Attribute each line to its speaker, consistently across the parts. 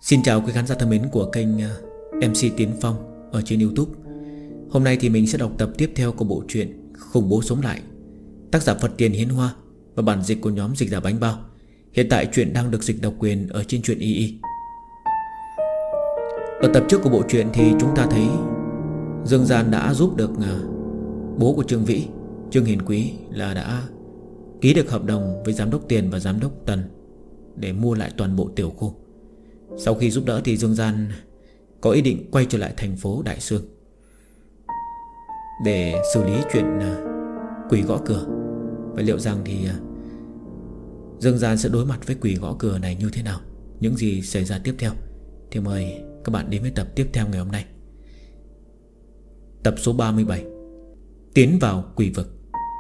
Speaker 1: Xin chào quý khán giả thân mến của kênh MC Tiến Phong ở trên YouTube. Hôm nay thì mình sẽ đọc tập tiếp theo của bộ truyện Khủng Bố Sống Lại, tác giả Phật Tiền Hiến Hoa và bản dịch của nhóm Dịch Giả Bánh Bao. Hiện tại truyện đang được dịch độc quyền ở trên truyện YY. Ở tập trước của bộ truyện thì chúng ta thấy Dương Gian đã giúp được bố của Trương Vĩ, Trương Hiền Quý, là đã ký được hợp đồng với giám đốc Tiền và giám đốc Tần để mua lại toàn bộ tiểu khu. Sau khi giúp đỡ thì Dương Gian có ý định quay trở lại thành phố Đại Sương để xử lý chuyện quỷ gõ cửa. Và liệu rằng thì Dương Gian sẽ đối mặt với quỷ gõ cửa này như thế nào, những gì xảy ra tiếp theo, thì mời các bạn đến với tập tiếp theo ngày hôm nay. Tập số 37, Tiến vào quỷ vực.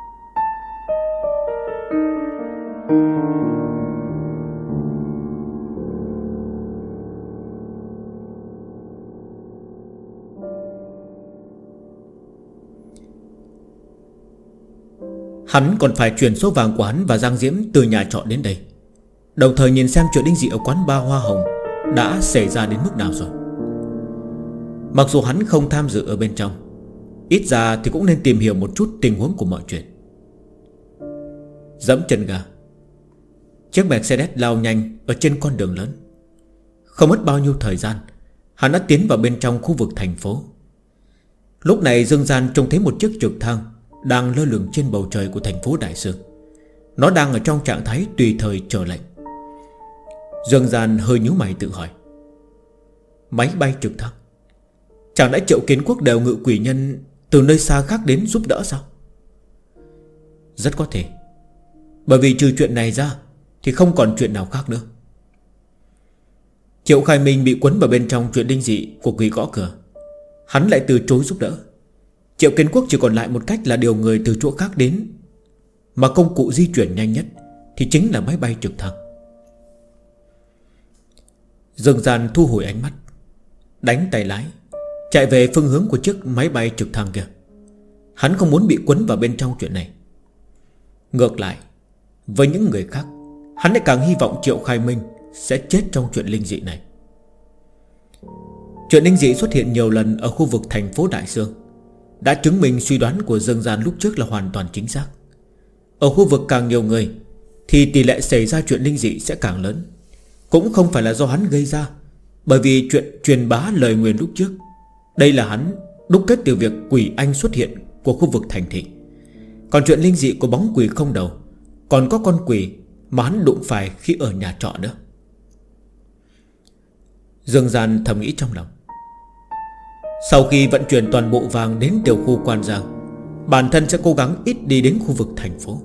Speaker 1: Hắn còn phải chuyển số vàng của hắn và Giang Diễm từ nhà trọ đến đây, đồng thời nhìn xem chuyện đinh dị ở quán bar Hoa Hồng đã xảy ra đến mức nào rồi. Mặc dù hắn không tham dự ở bên trong, ít ra thì cũng nên tìm hiểu một chút tình huống của mọi chuyện. Dẫm chân ga, chiếc Mercedes lao nhanh ở trên con đường lớn. Không mất bao nhiêu thời gian, hắn đã tiến vào bên trong khu vực thành phố. Lúc này Dương Gian trông thấy một chiếc trực thăng đang lơ lửng trên bầu trời của thành phố Đại Sương. Nó đang ở trong trạng thái tùy thời chờ lệnh. Dương Gian hơi nhíu mày tự hỏi, máy bay trực thăng, chẳng lẽ Triệu Kiến Quốc đều ngự quỷ nhân từ nơi xa khác đến giúp đỡ sao? Rất có thể, bởi vì trừ chuyện này ra thì không còn chuyện nào khác nữa. Triệu Khai Minh bị quấn vào bên trong chuyện đinh dị của quỷ gõ cửa, hắn lại từ chối giúp đỡ. Triệu Kiến Quốc chỉ còn lại một cách là điều người từ chỗ khác đến, mà công cụ di chuyển nhanh nhất thì chính là máy bay trực thăng. Dương Gian thu hồi ánh mắt, đánh tay lái, chạy về phương hướng của chiếc máy bay trực thăng kia. Hắn không muốn bị quấn vào bên trong chuyện này. Ngược lại, với những người khác, hắn lại càng hy vọng Triệu Khai Minh sẽ chết trong chuyện linh dị này. Chuyện linh dị xuất hiện nhiều lần ở khu vực thành phố Đại Sương đã chứng minh suy đoán của Dương Gian lúc trước là hoàn toàn chính xác. Ở khu vực càng nhiều người thì tỷ lệ xảy ra chuyện linh dị sẽ càng lớn. Cũng không phải là do hắn gây ra, bởi vì chuyện truyền bá lời nguyền lúc trước, đây là hắn đúc kết từ việc quỷ anh xuất hiện của khu vực thành thị. Còn chuyện linh dị của bóng quỷ không đầu, còn có con quỷ mà hắn đụng phải khi ở nhà trọ nữa. Dương Gian thầm nghĩ trong lòng, sau khi vận chuyển toàn bộ vàng đến tiểu khu Quan Giang, bản thân sẽ cố gắng ít đi đến khu vực thành phố.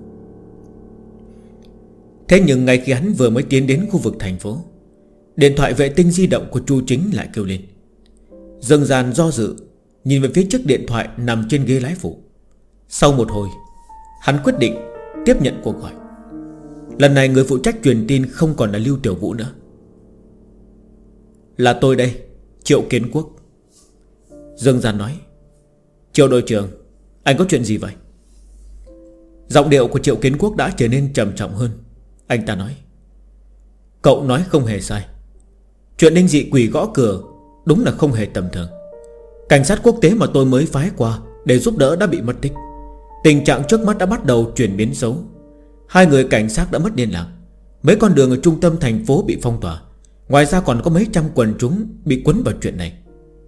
Speaker 1: Thế nhưng ngay khi hắn vừa mới tiến đến khu vực thành phố, điện thoại vệ tinh di động của Chu Chính lại kêu lên. Dương Gian do dự, nhìn về phía chiếc điện thoại nằm trên ghế lái phụ. Sau một hồi, hắn quyết định tiếp nhận cuộc gọi. Lần này người phụ trách truyền tin không còn là Lưu Tiểu Vũ nữa. Là tôi đây, Triệu Kiến Quốc. Dương Gian nói. Triệu đội trưởng, anh có chuyện gì vậy? Giọng điệu của Triệu Kiến Quốc đã trở nên trầm trọng hơn. Anh ta nói, cậu nói không hề sai. Chuyện linh dị quỷ gõ cửa đúng là không hề tầm thường. Cảnh sát quốc tế mà tôi mới phái qua để giúp đỡ đã bị mất tích. Tình trạng trước mắt đã bắt đầu chuyển biến xấu. 2 người cảnh sát đã mất liên lạc. Mấy con đường ở trung tâm thành phố bị phong tỏa. Ngoài ra còn có mấy trăm quần chúng bị quấn vào chuyện này.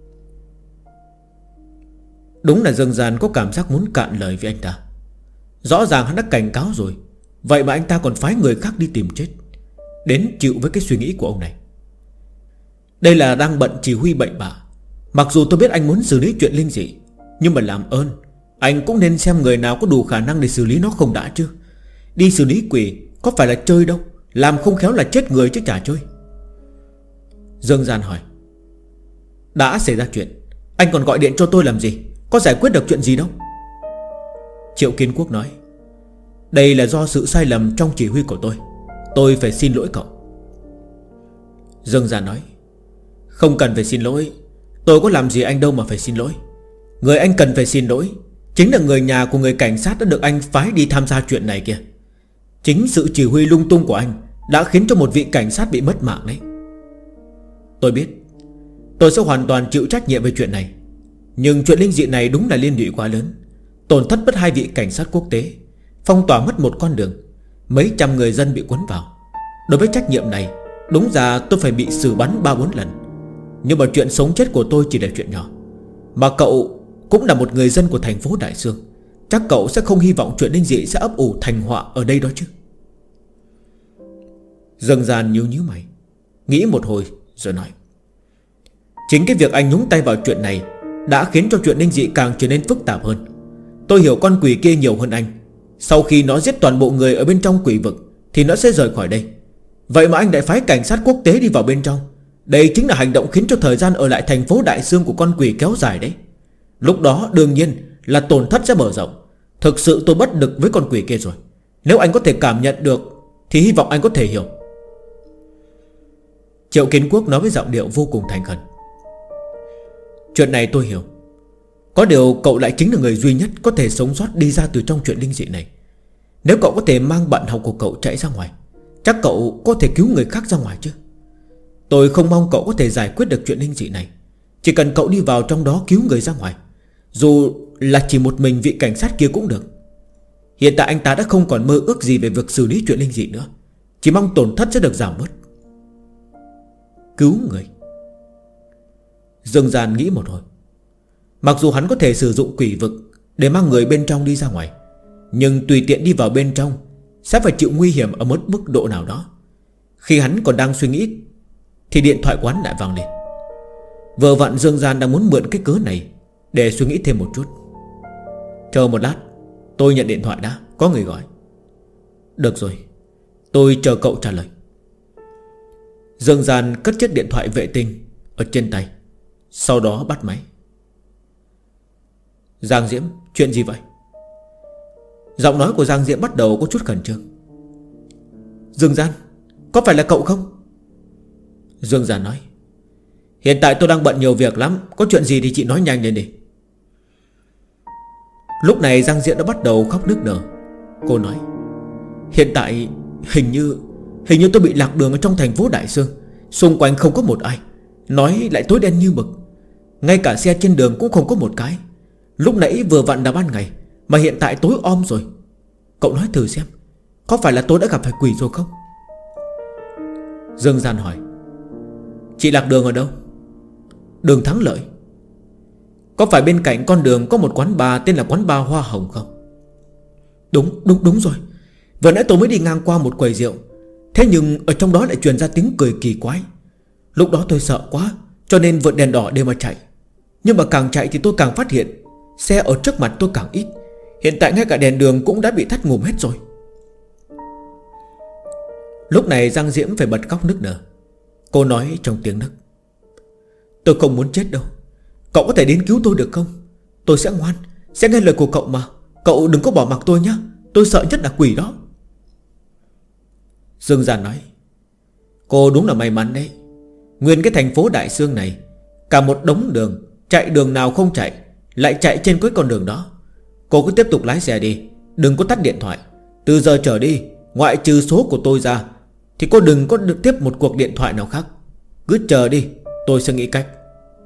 Speaker 1: Đúng là Dương Gian có cảm giác muốn cạn lời với anh ta. Rõ ràng hắn đã cảnh cáo rồi, vậy mà anh ta còn phái người khác đi tìm chết, đến chịu với cái suy nghĩ của ông này. Đây là đang bận chỉ huy bậy bạ. Mặc dù tôi biết anh muốn xử lý chuyện linh dị, nhưng mà làm ơn anh cũng nên xem người nào có đủ khả năng để xử lý nó không đã chứ. Đi xử lý quỷ có phải là chơi đâu, làm không khéo là chết người chứ chả chơi. Dương Gian hỏi, đã xảy ra chuyện, anh còn gọi điện cho tôi làm gì? Có giải quyết được chuyện gì đâu? Triệu Kiến Quốc nói, đây là do sự sai lầm trong chỉ huy của tôi phải xin lỗi cậu. Dương Gian nói, không cần phải xin lỗi, tôi có làm gì anh đâu mà phải xin lỗi. Người anh cần phải xin lỗi chính là người nhà của người cảnh sát đã được anh phái đi tham gia chuyện này kia. Chính sự chỉ huy lung tung của anh đã khiến cho một vị cảnh sát bị mất mạng đấy. Tôi biết tôi sẽ hoàn toàn chịu trách nhiệm về chuyện này. Nhưng chuyện linh dị này đúng là liên lụy quá lớn, tổn thất mất 2 vị cảnh sát quốc tế, phong tỏa mất một con đường, mấy trăm người dân bị cuốn vào. Đối với trách nhiệm này, đúng ra tôi phải bị xử bắn 3-4 lần. Nhưng mà chuyện sống chết của tôi chỉ là chuyện nhỏ. Mà cậu cũng là một người dân của thành phố Đại Sương, chắc cậu sẽ không hy vọng chuyện linh dị sẽ ấp ủ thành họa ở đây đó chứ. Dương Gian nhíu mày, nghĩ một hồi rồi nói: chính cái việc anh nhúng tay vào chuyện này đã khiến cho chuyện linh dị càng trở nên phức tạp hơn. Tôi hiểu con quỷ kia nhiều hơn anh. Sau khi nó giết toàn bộ người ở bên trong quỷ vực thì nó sẽ rời khỏi đây. Vậy mà anh lại phái cảnh sát quốc tế đi vào bên trong. Đây chính là hành động khiến cho thời gian ở lại thành phố Đại Sương của con quỷ kéo dài đấy. Lúc đó đương nhiên là tổn thất sẽ mở rộng. Thực sự tôi bất lực với con quỷ kia rồi. Nếu anh có thể cảm nhận được thì hy vọng anh có thể hiểu. Triệu Kiến Quốc nói với giọng điệu vô cùng thành khẩn: chuyện này tôi hiểu. Có điều cậu lại chính là người duy nhất có thể sống sót đi ra từ trong chuyện linh dị này. Nếu cậu có thể mang bạn học của cậu chạy ra ngoài, chắc cậu có thể cứu người khác ra ngoài chứ. Tôi không mong cậu có thể giải quyết được chuyện linh dị này. Chỉ cần cậu đi vào trong đó cứu người ra ngoài, dù là chỉ một mình vị cảnh sát kia cũng được. Hiện tại anh ta đã không còn mơ ước gì về việc xử lý chuyện linh dị nữa, chỉ mong tổn thất sẽ được giảm bớt. Cứu người. Dương Gian nghĩ một hồi. Mặc dù hắn có thể sử dụng quỷ vực để mang người bên trong đi ra ngoài, nhưng tùy tiện đi vào bên trong sẽ phải chịu nguy hiểm ở một mức độ nào đó. Khi hắn còn đang suy nghĩ thì điện thoại quán lại vang lên. Vừa vặn Dương Gian đang muốn mượn cái cớ này để suy nghĩ thêm một chút. Chờ một lát, tôi nhận điện thoại đã, có người gọi. Được rồi, tôi chờ cậu trả lời. Dương Gian cất chiếc điện thoại vệ tinh ở trên tay, sau đó bắt máy. Giang Diễm, chuyện gì vậy? Giọng nói của Giang Diễm bắt đầu có chút khẩn trương. Dương Gian, có phải là cậu không? Dương Gian nói: hiện tại tôi đang bận nhiều việc lắm, có chuyện gì thì chị nói nhanh lên đi. Lúc này Giang Diễm đã bắt đầu khóc nức nở. Cô nói: hiện tại hình như tôi bị lạc đường ở trong thành phố Đại Sương. Xung quanh không có một ai, nói lại tối đen như mực. Ngay cả xe trên đường cũng không có một cái. Lúc nãy vừa vặn là ban ngày, mà hiện tại tối om rồi. Cậu nói thử xem, có phải là tôi đã gặp phải quỷ rồi không? Dương Gian hỏi: chị lạc đường ở đâu? Đường Thắng Lợi. Có phải bên cạnh con đường có một quán bar tên là quán bar Hoa Hồng không? Đúng rồi. Vừa nãy tôi mới đi ngang qua một quầy rượu, thế nhưng ở trong đó lại truyền ra tiếng cười kỳ quái. Lúc đó tôi sợ quá, cho nên vượt đèn đỏ để mà chạy. Nhưng mà càng chạy thì tôi càng phát hiện xe ở trước mặt tôi càng ít. Hiện tại ngay cả đèn đường cũng đã bị thắt ngủm hết rồi. Lúc này Giang Diễm phải bật khóc nức nở. Cô nói trong tiếng nấc: tôi không muốn chết đâu. Cậu có thể đến cứu tôi được không? Tôi sẽ ngoan, sẽ nghe lời của cậu mà. Cậu đừng có bỏ mặc tôi nhé. Tôi sợ nhất là quỷ đó. Dương Gian nói: cô đúng là may mắn đấy. Nguyên cái thành phố Đại Sương này, cả một đống đường, chạy đường nào không chạy, lại chạy trên cái con đường đó. Cô cứ tiếp tục lái xe đi, đừng có tắt điện thoại. Từ giờ trở đi, ngoại trừ số của tôi ra thì cô đừng có được tiếp một cuộc điện thoại nào khác. Cứ chờ đi, tôi sẽ nghĩ cách.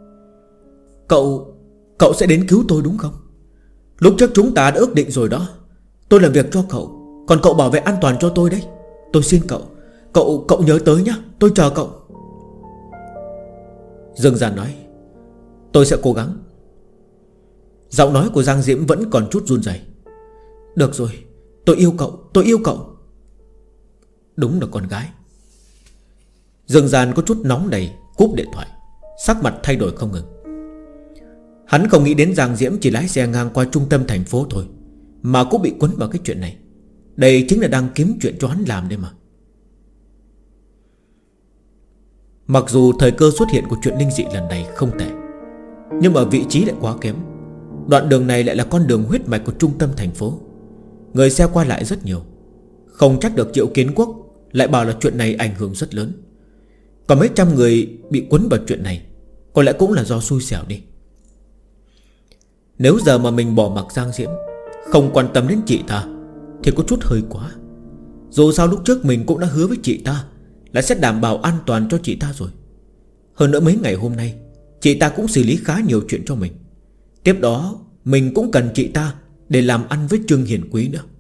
Speaker 1: Cậu sẽ đến cứu tôi đúng không? Lúc trước chúng ta đã ước định rồi đó. Tôi làm việc cho cậu, còn cậu bảo vệ an toàn cho tôi đấy. Tôi xin cậu nhớ tới nhá. Tôi chờ cậu. Dương Gian nói: tôi sẽ cố gắng. Giọng nói của Giang Diễm vẫn còn chút run rẩy. Được rồi, tôi yêu cậu. Đúng là con gái. Dương Gian có chút nóng nảy cúp điện thoại, sắc mặt thay đổi không ngừng. Hắn không nghĩ đến Giang Diễm chỉ lái xe ngang qua trung tâm thành phố thôi mà cũng bị quấn vào cái chuyện này. Đây chính là đang kiếm chuyện cho hắn làm đấy mà. Mặc dù thời cơ xuất hiện của chuyện linh dị lần này không tệ, nhưng mà vị trí lại quá kém. Đoạn đường này lại là con đường huyết mạch của trung tâm thành phố, người xe qua lại rất nhiều. Không trách được Triệu Kiến Quốc lại bảo là chuyện này ảnh hưởng rất lớn. Còn mấy trăm người bị quấn vào chuyện này có lẽ cũng là do xui xẻo đi. Nếu giờ mà mình bỏ mặc Giang Diễm, không quan tâm đến chị ta thì có chút hơi quá. Dù sao lúc trước mình cũng đã hứa với chị ta là sẽ đảm bảo an toàn cho chị ta rồi. Hơn nữa mấy ngày hôm nay chị ta cũng xử lý khá nhiều chuyện cho mình. Tiếp đó mình cũng cần chị ta để làm ăn với Trương Hiền Quý nữa.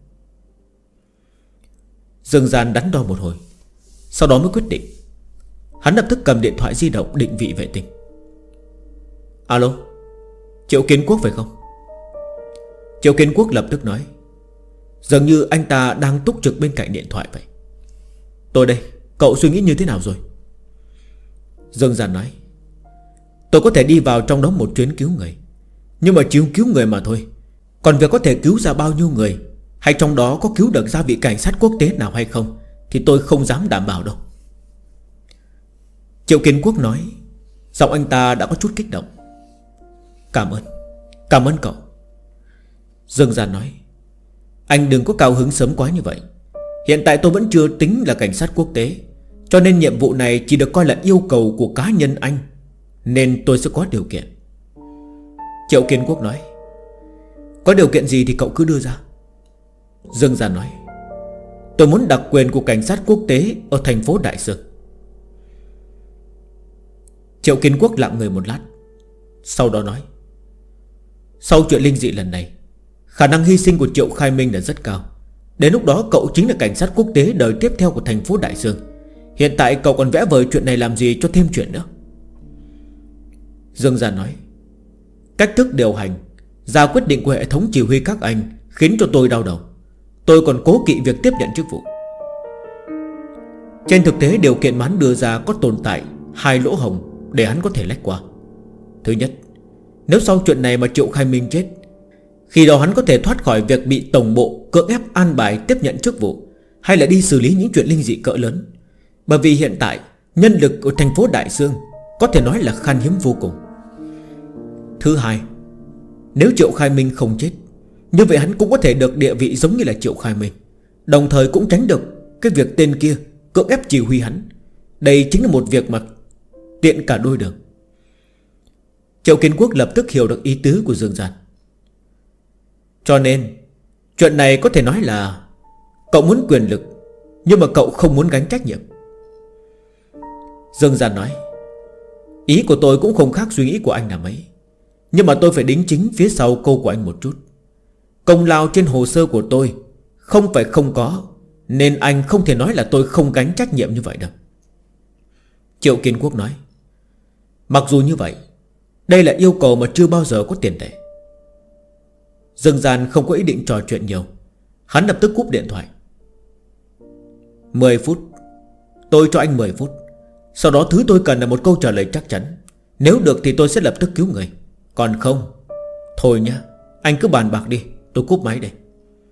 Speaker 1: Dương Gian đắn đo một hồi, sau đó mới quyết định. Hắn lập tức cầm điện thoại di động định vị vệ tinh. Alo, Triệu Kiến Quốc phải không? Triệu Kiến Quốc lập tức nói. Dường như anh ta đang túc trực bên cạnh điện thoại vậy. Tôi đây, cậu suy nghĩ như thế nào rồi? Dương Gian nói. Tôi có thể đi vào trong đó một chuyến cứu người, nhưng mà chỉ cứu người mà thôi. Còn việc có thể cứu ra bao nhiêu người, hay trong đó có cứu được ra vị cảnh sát quốc tế nào hay không, thì tôi không dám đảm bảo đâu. Triệu Kiến Quốc nói. Giọng anh ta đã có chút kích động. Cảm ơn cậu. Dương Gian nói. Anh đừng có cao hứng sớm quá như vậy. Hiện tại tôi vẫn chưa tính là cảnh sát quốc tế, cho nên nhiệm vụ này chỉ được coi là yêu cầu của cá nhân anh, nên tôi sẽ có điều kiện. Triệu Kiến Quốc nói. Có điều kiện gì thì cậu cứ đưa ra. Dương Gian nói. Tôi muốn đặc quyền của cảnh sát quốc tế ở thành phố Đại Sương. Triệu Kiến Quốc lặng người một lát, sau đó nói. Sau chuyện linh dị lần này, khả năng hy sinh của Triệu Khai Minh là rất cao. Đến lúc đó cậu chính là cảnh sát quốc tế đời tiếp theo của thành phố Đại Sương. Hiện tại cậu còn vẽ vời chuyện này làm gì cho thêm chuyện nữa. Dương Gian nói. Cách thức điều hành, ra quyết định của hệ thống chỉ huy các anh khiến cho tôi đau đầu. Tôi còn cố kỵ việc tiếp nhận chức vụ. Trên thực tế điều kiện mà hắn đưa ra có tồn tại hai lỗ hổng để hắn có thể lách qua. Thứ nhất, nếu sau chuyện này mà Triệu Khai Minh chết, khi đó hắn có thể thoát khỏi việc bị tổng bộ cưỡng ép an bài tiếp nhận chức vụ, hay là đi xử lý những chuyện linh dị cỡ lớn. Bởi vì hiện tại nhân lực ở thành phố Đại Sương có thể nói là khan hiếm vô cùng. Thứ hai, nếu Triệu Khai Minh không chết, như vậy hắn cũng có thể được địa vị giống như là Triệu Khai Minh, đồng thời cũng tránh được cái việc tên kia cưỡng ép chỉ huy hắn. Đây chính là một việc mà tiện cả đôi đường. Triệu Kiến Quốc lập tức hiểu được ý tứ của Dương Gian. Cho nên chuyện này có thể nói là cậu muốn quyền lực, nhưng mà cậu không muốn gánh trách nhiệm. Dương Gian nói. Ý của tôi cũng không khác suy nghĩ của anh là mấy, nhưng mà tôi phải đính chính phía sau câu của anh một chút. Công lao trên hồ sơ của tôi không phải không có, nên anh không thể nói là tôi không gánh trách nhiệm như vậy đâu. Triệu Kiến Quốc nói. Mặc dù như vậy, đây là yêu cầu mà chưa bao giờ có tiền lệ. Dương Gian không có ý định trò chuyện nhiều, hắn lập tức cúp điện thoại. 10 phút. Tôi cho anh 10 phút. Sau đó thứ tôi cần là một câu trả lời chắc chắn. Nếu được thì tôi sẽ lập tức cứu người, còn không, thôi nhá, anh cứ bàn bạc đi, tôi cúp máy đây.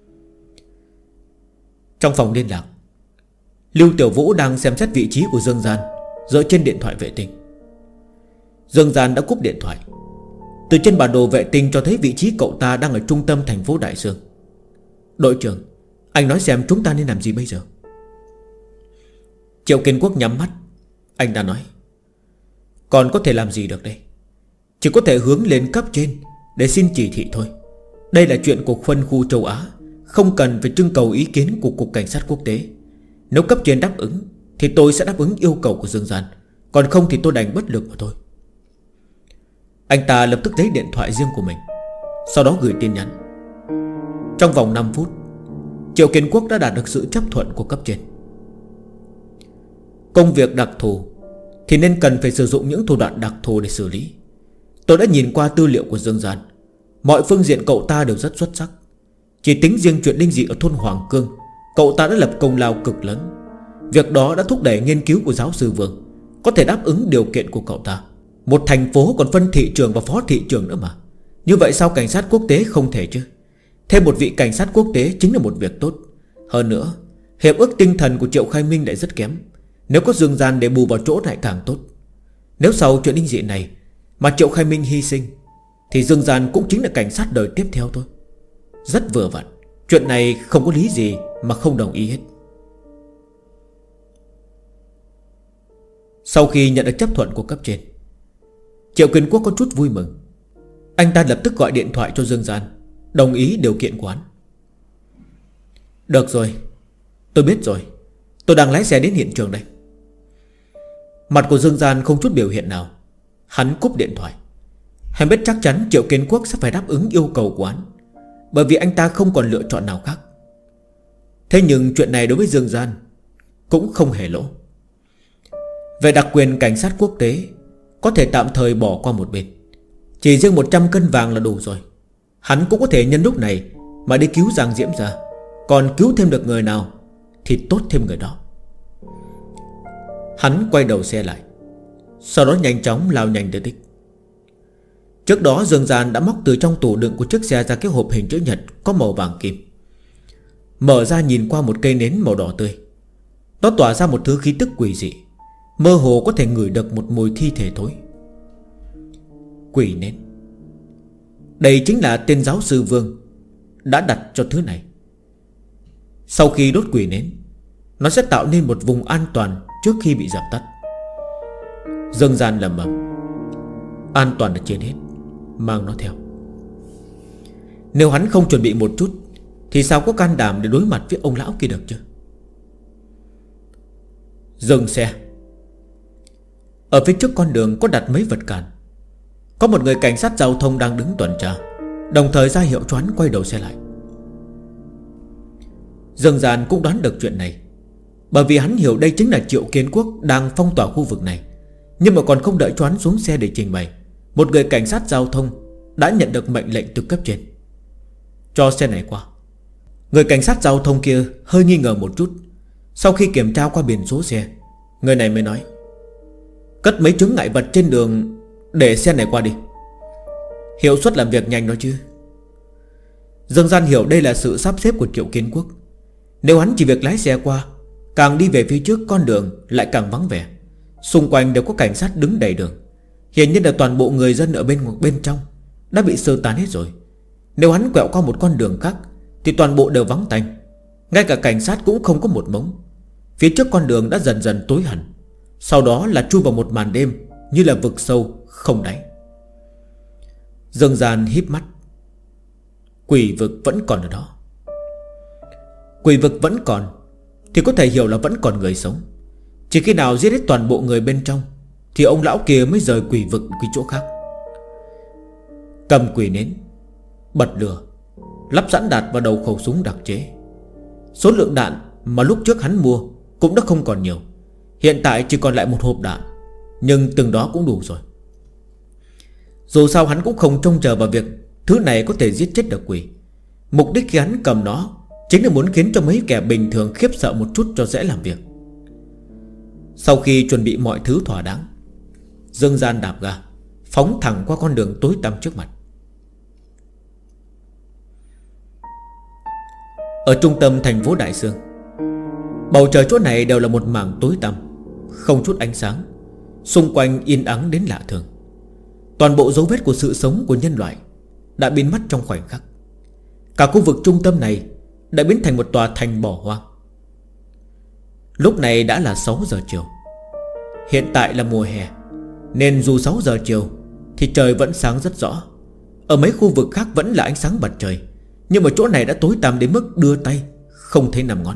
Speaker 1: Trong phòng liên lạc, Lưu Tiểu Vũ đang xem xét vị trí của Dương Gian dựa trên điện thoại vệ tinh. Dương Gian đã cúp điện thoại. Từ trên bản đồ vệ tinh cho thấy vị trí cậu ta đang ở trung tâm thành phố Đại Sương. Đội trưởng, anh nói xem chúng ta nên làm gì bây giờ? Triệu Kiến Quốc nhắm mắt. Anh ta nói. Còn có thể làm gì được đây? Chỉ có thể hướng lên cấp trên để xin chỉ thị thôi. Đây là chuyện của phân khu châu Á, không cần phải trưng cầu ý kiến của Cục Cảnh sát Quốc tế. Nếu cấp trên đáp ứng thì tôi sẽ đáp ứng yêu cầu của Dương Gian, còn không thì tôi đành bất lực mà thôi. Anh ta lập tức lấy điện thoại riêng của mình, sau đó gửi tin nhắn. Trong vòng 5 phút, Triệu Kiến Quốc đã đạt được sự chấp thuận của cấp trên. Công việc đặc thù thì nên cần phải sử dụng những thủ đoạn đặc thù để xử lý. Tôi đã nhìn qua tư liệu của Dương Gian, mọi phương diện cậu ta đều rất xuất sắc. Chỉ tính riêng chuyện linh dị ở thôn Hoàng Cương, cậu ta đã lập công lao cực lớn. Việc đó đã thúc đẩy nghiên cứu của giáo sư Vương, có thể đáp ứng điều kiện của cậu ta. Một thành phố còn phân thị trưởng và phó thị trưởng nữa mà. Như vậy sao cảnh sát quốc tế không thể chứ? Thêm một vị cảnh sát quốc tế chính là một việc tốt. Hơn nữa, hiệp ước tinh thần của Triệu Khai Minh lại rất kém. Nếu có Dương Gian để bù vào chỗ lại càng tốt. Nếu sau chuyện linh dị này mà Triệu Khai Minh hy sinh, thì Dương Gian cũng chính là cảnh sát đời tiếp theo thôi. Rất vừa vặn. Chuyện này không có lý gì mà không đồng ý hết. Sau khi nhận được chấp thuận của cấp trên, Triệu Kiến Quốc có chút vui mừng. Anh ta lập tức gọi điện thoại cho Dương Gian, đồng ý điều kiện của hắn. Được rồi, tôi biết rồi. Tôi đang lái xe đến hiện trường đây. Mặt của Dương Gian không chút biểu hiện nào. Hắn cúp điện thoại. Hắn biết chắc chắn Triệu Kiến Quốc sẽ phải đáp ứng yêu cầu của hắn, bởi vì anh ta không còn lựa chọn nào khác. Thế nhưng chuyện này đối với Dương Gian cũng không hề lỗ. Về đặc quyền cảnh sát quốc tế có thể tạm thời bỏ qua một bên. Chỉ riêng 100 cân vàng là đủ rồi. Hắn cũng có thể nhân lúc này mà đi cứu Giang Diễm ra. Còn cứu thêm được người nào thì tốt thêm người đó. Hắn quay đầu xe lại, sau đó nhanh chóng lao nhanh tới đích. Trước đó Dương Gian đã móc từ trong tủ đựng của chiếc xe ra cái hộp hình chữ nhật có màu vàng kim. Mở ra nhìn qua một cây nến màu đỏ tươi. Nó tỏa ra một thứ khí tức quỷ dị, mơ hồ có thể ngửi được một mùi thi thể thối. Quỷ nến. Đây chính là tên giáo sư Vương đã đặt cho thứ này. Sau khi đốt quỷ nến, nó sẽ tạo nên một vùng an toàn trước khi bị dập tắt. Dương Gian lẩm bẩm: an toàn là trên hết, mang nó theo. Nếu hắn không chuẩn bị một chút thì sao có can đảm để đối mặt với ông lão kia được chứ? Dừng xe. Ở phía trước con đường có đặt mấy vật cản. Có một người cảnh sát giao thông đang đứng tuần tra, đồng thời ra hiệu cho hắn quay đầu xe lại. Dương Gian cũng đoán được chuyện này, bởi vì hắn hiểu đây chính là Triệu Kiến Quốc đang phong tỏa khu vực này. Nhưng mà còn không đợi cho hắn xuống xe để trình bày, một người cảnh sát giao thông đã nhận được mệnh lệnh từ cấp trên: cho xe này qua. Người cảnh sát giao thông kia hơi nghi ngờ một chút. Sau khi kiểm tra qua biển số xe, người này mới nói: cất mấy chướng ngại vật trên đường để xe này qua đi. Hiệu suất làm việc nhanh đó chứ. Dương Gian hiểu đây là sự sắp xếp của Triệu Kiến Quốc. Nếu hắn chỉ việc lái xe qua, càng đi về phía trước con đường lại càng vắng vẻ. Xung quanh đều có cảnh sát đứng đầy đường. Hiển nhiên là toàn bộ người dân ở bên trong đã bị sơ tán hết rồi. Nếu hắn quẹo qua một con đường khác thì toàn bộ đều vắng tanh. Ngay cả cảnh sát cũng không có một mống. Phía trước con đường đã dần dần tối hẳn, sau đó là chui vào một màn đêm như là vực sâu không đáy. Dương Gian híp mắt. Quỷ vực vẫn còn ở đó. Quỷ vực vẫn còn thì có thể hiểu là vẫn còn người sống. Chỉ khi nào giết hết toàn bộ người bên trong thì ông lão kia mới rời quỷ vực đi chỗ khác. Cầm quỷ nến, bật lửa, lắp sẵn đạn vào đầu khẩu súng đặc chế. Số lượng đạn mà lúc trước hắn mua cũng đã không còn nhiều. Hiện tại chỉ còn lại một hộp đạn, nhưng từng đó cũng đủ rồi. Dù sao hắn cũng không trông chờ vào việc thứ này có thể giết chết được quỷ. Mục đích khi hắn cầm nó chính là muốn khiến cho mấy kẻ bình thường khiếp sợ một chút cho dễ làm việc. Sau khi chuẩn bị mọi thứ thỏa đáng, Dương Gian đạp ga phóng thẳng qua con đường tối tăm trước mặt. Ở trung tâm thành phố Đại Sương, bầu trời chỗ này đều là một mảng tối tăm, không chút ánh sáng. Xung quanh yên ắng đến lạ thường. Toàn bộ dấu vết của sự sống của nhân loại đã biến mất trong khoảnh khắc. Cả khu vực trung tâm này đã biến thành một tòa thành bỏ hoang. Lúc này đã là 6 giờ chiều. Hiện tại là mùa hè, nên dù 6 giờ chiều thì trời vẫn sáng rất rõ. Ở mấy khu vực khác vẫn là ánh sáng mặt trời, nhưng mà chỗ này đã tối tăm đến mức đưa tay không thấy năm ngón.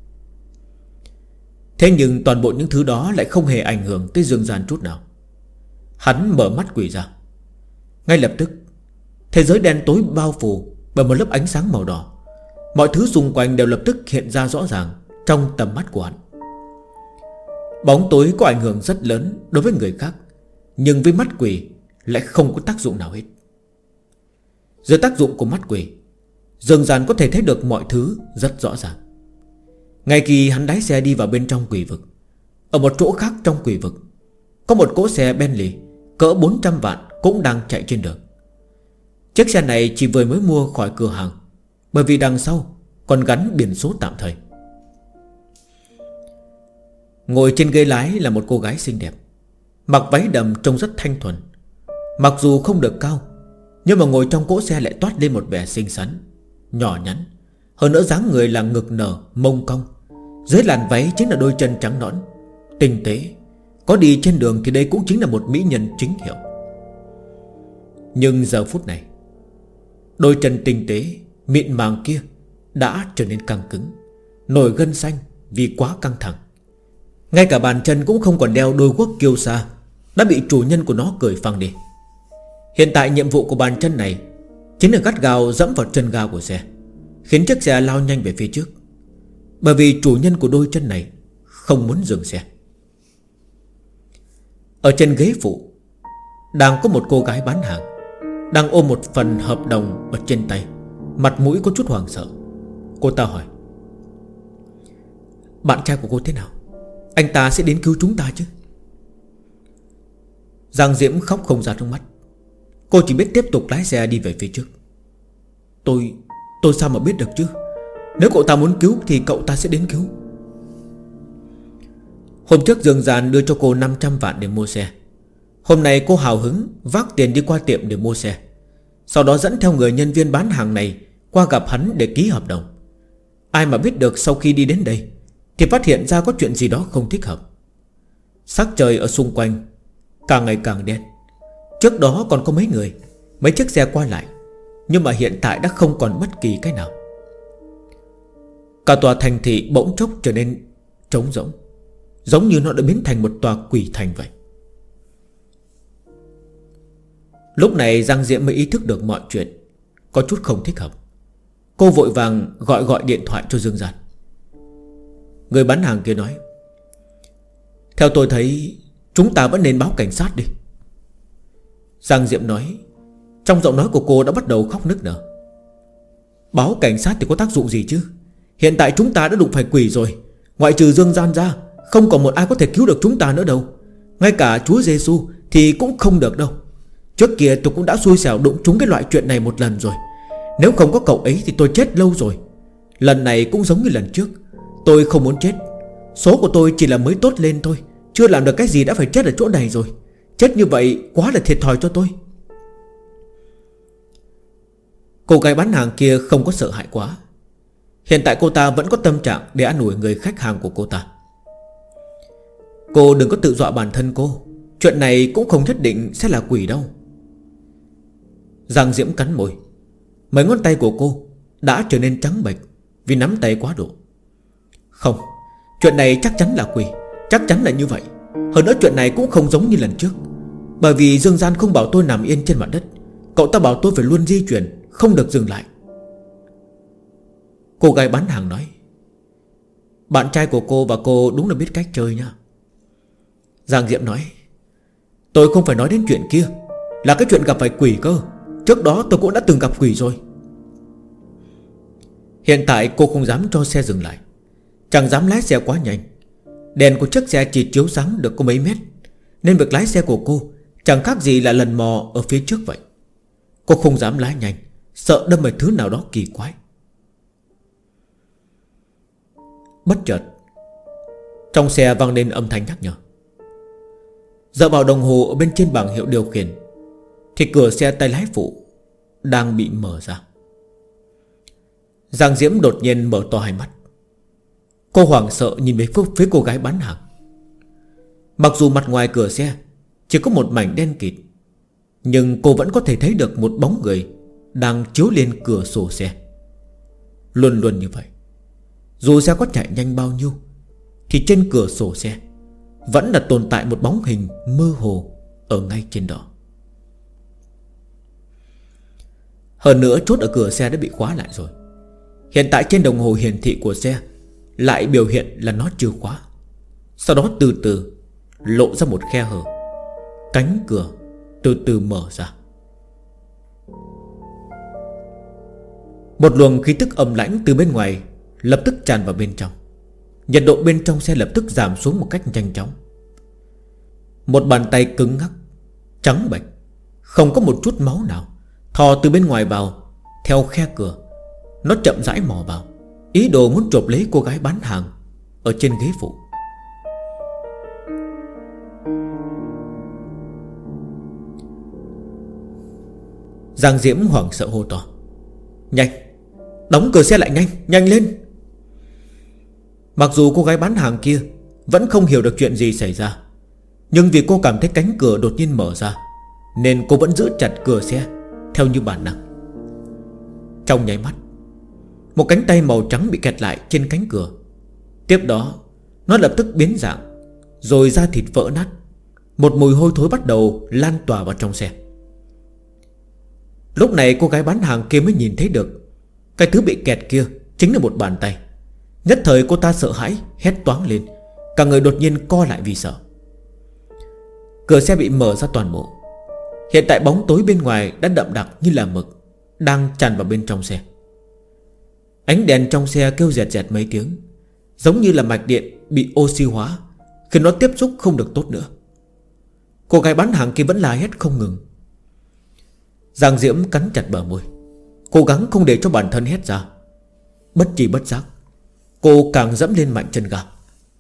Speaker 1: Thế nhưng toàn bộ những thứ đó lại không hề ảnh hưởng tới Dương Gian chút nào. Hắn mở mắt quỷ ra. Ngay lập tức thế giới đen tối bao phủ bởi một lớp ánh sáng màu đỏ. Mọi thứ xung quanh đều lập tức hiện ra rõ ràng trong tầm mắt của hắn. Bóng tối có ảnh hưởng rất lớn đối với người khác, nhưng với mắt quỷ lại không có tác dụng nào hết. Dưới tác dụng của mắt quỷ, Dương Gian có thể thấy được mọi thứ rất rõ ràng. Ngay khi hắn lái xe đi vào bên trong quỷ vực, ở một chỗ khác trong quỷ vực có một cỗ xe Bentley cỡ 400 vạn cũng đang chạy trên đường. Chiếc xe này chỉ vừa mới mua khỏi cửa hàng, bởi vì đằng sau còn gắn biển số tạm thời. Ngồi trên ghế lái là một cô gái xinh đẹp, mặc váy đầm trông rất thanh thuần. Mặc dù không được cao, nhưng mà ngồi trong cỗ xe lại toát lên một vẻ xinh xắn, nhỏ nhắn. Hơn nữa dáng người là ngực nở, mông cong. Dưới làn váy chính là đôi chân trắng nõn, tinh tế. Có đi trên đường thì đây cũng chính là một mỹ nhân chính hiệu. Nhưng giờ phút này, đôi chân tinh tế mịn màng kia đã trở nên căng cứng, nổi gân xanh vì quá căng thẳng. Ngay cả bàn chân cũng không còn đeo đôi guốc kiêu sa, đã bị chủ nhân của nó cởi phăng đi. Hiện tại nhiệm vụ của bàn chân này chính là gắt gao dẫm vào chân ga của xe, khiến chiếc xe lao nhanh về phía trước. Bởi vì chủ nhân của đôi chân này không muốn dừng xe. Ở trên ghế phụ đang có một cô gái bán hàng, đang ôm một phần hợp đồng ở trên tay, mặt mũi có chút hoảng sợ. Cô ta hỏi: bạn trai của cô thế nào? Anh ta sẽ đến cứu chúng ta chứ? Giang Diễm khóc không ra nước mắt. Cô chỉ biết tiếp tục lái xe đi về phía trước. Tôi sao mà biết được chứ? Nếu cậu ta muốn cứu thì cậu ta sẽ đến cứu. Hôm trước Dương Gian đưa cho cô 500 vạn để mua xe. Hôm nay cô hào hứng vác tiền đi qua tiệm để mua xe, sau đó dẫn theo người nhân viên bán hàng này qua gặp hắn để ký hợp đồng. Ai mà biết được sau khi đi đến đây thì phát hiện ra có chuyện gì đó không thích hợp. Sắc trời ở xung quanh càng ngày càng đen. Trước đó còn có mấy người, mấy chiếc xe qua lại, nhưng mà hiện tại đã không còn bất kỳ cái nào. Cả tòa thành thị bỗng chốc trở nên trống rỗng, giống như nó đã biến thành một tòa quỷ thành vậy. Lúc này Giang Diễm mới ý thức được mọi chuyện có chút không thích hợp. Cô vội vàng gọi điện thoại cho Dương Gian. Người bán hàng kia nói: theo tôi thấy chúng ta vẫn nên báo cảnh sát đi. Giang Diễm nói, trong giọng nói của cô đã bắt đầu khóc nức nở. Báo cảnh sát thì có tác dụng gì chứ? Hiện tại chúng ta đã đụng phải quỷ rồi. Ngoại trừ Dương Gian ra, không còn một ai có thể cứu được chúng ta nữa đâu. Ngay cả Chúa Giêsu thì cũng không được đâu. Trước kia tôi cũng đã xui xẻo đụng trúng cái loại chuyện này một lần rồi. Nếu không có cậu ấy thì tôi chết lâu rồi. Lần này cũng giống như lần trước. Tôi không muốn chết. Số của tôi chỉ là mới tốt lên thôi, chưa làm được cái gì đã phải chết ở chỗ này rồi. Chết như vậy quá là thiệt thòi cho tôi. Cô gái bán hàng kia không có sợ hãi quá. Hiện tại cô ta vẫn có tâm trạng để an ủi người khách hàng của cô ta. Cô đừng có tự dọa bản thân cô. Chuyện này cũng không nhất định sẽ là quỷ đâu. Giang Diễm cắn môi. Mấy ngón tay của cô đã trở nên trắng bệch vì nắm tay quá độ. Không, chuyện này chắc chắn là quỷ. Chắc chắn là như vậy. Hơn nữa chuyện này cũng không giống như lần trước. Bởi vì Dương Gian không bảo tôi nằm yên trên mặt đất. Cậu ta bảo tôi phải luôn di chuyển, không được dừng lại. Cô gái bán hàng nói, bạn trai của cô và cô đúng là biết cách chơi nha. Giang Diệm nói, tôi không phải nói đến chuyện kia, là cái chuyện gặp phải quỷ cơ. Trước đó tôi cũng đã từng gặp quỷ rồi. Hiện tại cô không dám cho xe dừng lại, chẳng dám lái xe quá nhanh. Đèn của chiếc xe chỉ chiếu sáng được có mấy mét, nên việc lái xe của cô chẳng khác gì là lần mò ở phía trước vậy. Cô không dám lái nhanh, sợ đâm vào thứ nào đó kỳ quái. Bất chợt trong xe vang lên âm thanh nhắc nhở. Dựa vào đồng hồ ở bên trên bảng hiệu điều khiển thì cửa xe tay lái phụ đang bị mở ra. Giang Diễm đột nhiên mở to hai mắt. Cô hoảng sợ nhìn về phía cô gái bán hàng. Mặc dù mặt ngoài cửa xe chỉ có một mảnh đen kịt, nhưng cô vẫn có thể thấy được một bóng người đang chiếu lên cửa sổ xe. Luôn luôn như vậy, dù xe có chạy nhanh bao nhiêu thì trên cửa sổ xe vẫn là tồn tại một bóng hình mơ hồ ở ngay trên đó. Hơn nữa chốt ở cửa xe đã bị khóa lại rồi. Hiện tại trên đồng hồ hiển thị của xe lại biểu hiện là nó chưa khóa. Sau đó từ từ lộ ra một khe hở. Cánh cửa từ từ mở ra. Một luồng khí tức âm lãnh từ bên ngoài lập tức tràn vào bên trong. Nhiệt độ bên trong xe lập tức giảm xuống một cách nhanh chóng. Một bàn tay cứng ngắc, trắng bệch, không có một chút máu nào, thò từ bên ngoài vào. Theo khe cửa, nó chậm rãi mò vào, ý đồ muốn chộp lấy cô gái bán hàng ở trên ghế phụ. Giang Diễm hoảng sợ hô to, nhanh, đóng cửa xe lại nhanh, nhanh lên. Mặc dù cô gái bán hàng kia vẫn không hiểu được chuyện gì xảy ra, nhưng vì cô cảm thấy cánh cửa đột nhiên mở ra, nên cô vẫn giữ chặt cửa xe theo như bản năng. Trong nháy mắt, một cánh tay màu trắng bị kẹt lại trên cánh cửa. Tiếp đó nó lập tức biến dạng, rồi da thịt vỡ nát. Một mùi hôi thối bắt đầu lan tỏa vào trong xe. Lúc này cô gái bán hàng kia mới nhìn thấy được cái thứ bị kẹt kia chính là một bàn tay. Nhất thời cô ta sợ hãi, hét toáng lên. Cả người đột nhiên co lại vì sợ. Cửa xe bị mở ra toàn bộ. Hiện tại bóng tối bên ngoài đã đậm đặc như là mực, đang tràn vào bên trong xe. Ánh đèn trong xe kêu rẹt rẹt mấy tiếng, giống như là mạch điện bị oxy hóa, khiến nó tiếp xúc không được tốt nữa. Cô gái bán hàng kia vẫn la hét không ngừng. Giang Diễm cắn chặt bờ môi, cố gắng không để cho bản thân hét ra. Bất chi bất giác, cô càng dẫm lên mạnh chân ga.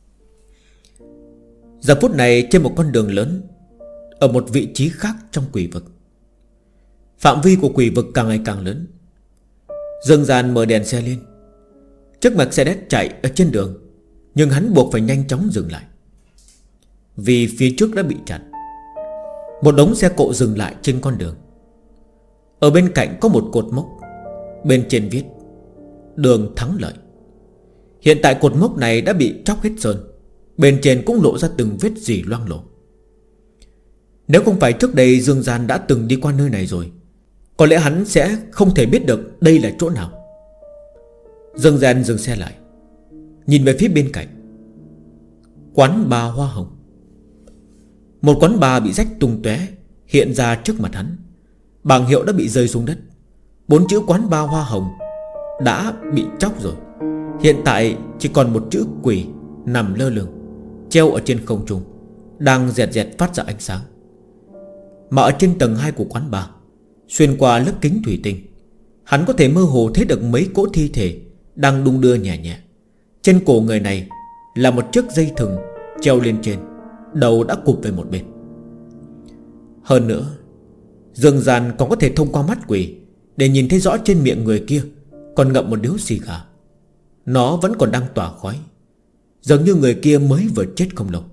Speaker 1: Giờ phút này trên một con đường lớn, ở một vị trí khác trong quỷ vực. Phạm vi của quỷ vực càng ngày càng lớn. Dương Gian mở đèn xe lên. Chiếc Mercedes chạy ở trên đường, nhưng hắn buộc phải nhanh chóng dừng lại, vì phía trước đã bị chặn. Một đống xe cộ dừng lại trên con đường. Ở bên cạnh có một cột mốc, bên trên viết đường thắng lợi. Hiện tại cột mốc này đã bị tróc hết sơn, bên trên cũng lộ ra từng vết rỉ loang lổ. Nếu không phải trước đây Dương Gian đã từng đi qua nơi này rồi, có lẽ hắn sẽ không thể biết được đây là chỗ nào. Dương Gian dừng xe lại, nhìn về phía bên cạnh. Quán bar Hoa Hồng. Một quán bar bị rách tung tóe hiện ra trước mặt hắn. Bảng hiệu đã bị rơi xuống đất. 4 chữ quán bar Hoa Hồng đã bị chóc rồi. Hiện tại chỉ còn một chữ quỷ nằm lơ lửng, treo ở trên không trung, đang rẹt rẹt phát ra ánh sáng. Mà ở trên tầng 2 của quán bar, xuyên qua lớp kính thủy tinh, hắn có thể mơ hồ thấy được mấy cỗ thi thể đang đung đưa nhẹ nhẹ. Trên cổ người này là một chiếc dây thừng treo lên trên, đầu đã cụp về một bên. Hơn nữa, Dương Gian còn có thể thông qua mắt quỷ để nhìn thấy rõ trên miệng người kia còn ngậm một điếu xì gà. Nó vẫn còn đang tỏa khói, giống như người kia mới vừa chết không lâu.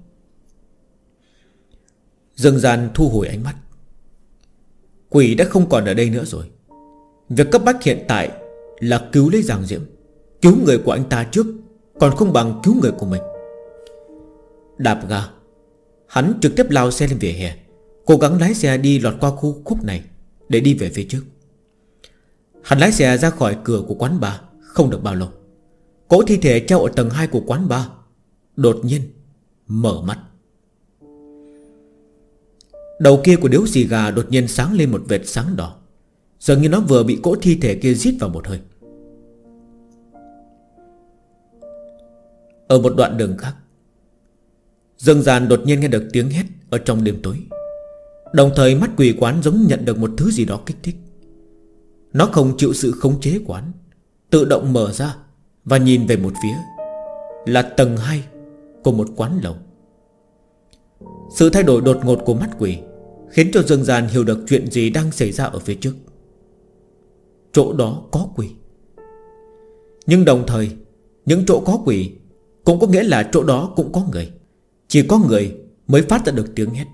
Speaker 1: Dương Gian thu hồi ánh mắt. Quỷ đã không còn ở đây nữa rồi. Việc cấp bách hiện tại là cứu lấy Giang Diễm. Cứu người của anh ta trước còn không bằng cứu người của mình. Đạp ga, hắn trực tiếp lao xe lên vỉa hè, cố gắng lái xe đi lọt qua khu khúc này để đi về phía trước. Hắn lái xe ra khỏi cửa của quán bar không được bao lâu, cỗ thi thể treo ở tầng 2 của quán bar đột nhiên mở mắt. Đầu kia của điếu xì gà đột nhiên sáng lên một vệt sáng đỏ, dường như nó vừa bị cỗ thi thể kia rít vào một hơi. Ở một đoạn đường khác, Dương Gian đột nhiên nghe được tiếng hét ở trong đêm tối. Đồng thời mắt quỷ quán giống nhận được một thứ gì đó kích thích. Nó không chịu sự khống chế của hắn, tự động mở ra và nhìn về một phía, là tầng 2 của một quán lẩu. Sự thay đổi đột ngột của mắt quỷ khiến cho Dương Gian hiểu được chuyện gì đang xảy ra ở phía trước. Chỗ đó có quỷ, nhưng đồng thời những chỗ có quỷ cũng có nghĩa là chỗ đó cũng có người. Chỉ có người mới phát ra được tiếng hét.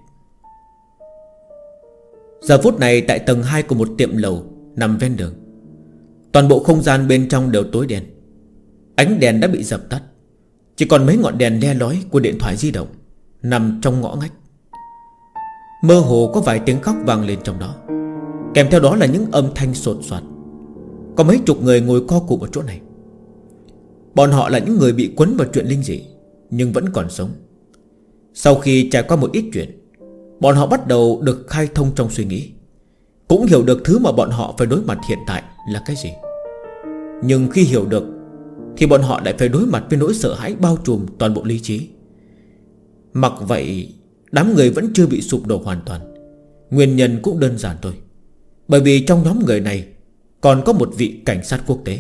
Speaker 1: Giờ phút này tại tầng 2 của một tiệm lẩu nằm ven đường, toàn bộ không gian bên trong đều tối đen. Ánh đèn đã bị dập tắt, chỉ còn mấy ngọn đèn le lói của điện thoại di động nằm trong ngõ ngách. Mơ hồ có vài tiếng khóc vang lên trong đó, kèm theo đó là những âm thanh sột soạt. Có mấy chục người ngồi co cụm ở chỗ này. Bọn họ là những người bị quấn vào chuyện linh dị nhưng vẫn còn sống. Sau khi trải qua một ít chuyện, bọn họ bắt đầu được khai thông trong suy nghĩ, cũng hiểu được thứ mà bọn họ phải đối mặt hiện tại là cái gì. Nhưng khi hiểu được thì bọn họ lại phải đối mặt với nỗi sợ hãi bao trùm toàn bộ lý trí. Mặc vậy, đám người vẫn chưa bị sụp đổ hoàn toàn. Nguyên nhân cũng đơn giản thôi, bởi vì trong nhóm người này còn có một vị cảnh sát quốc tế.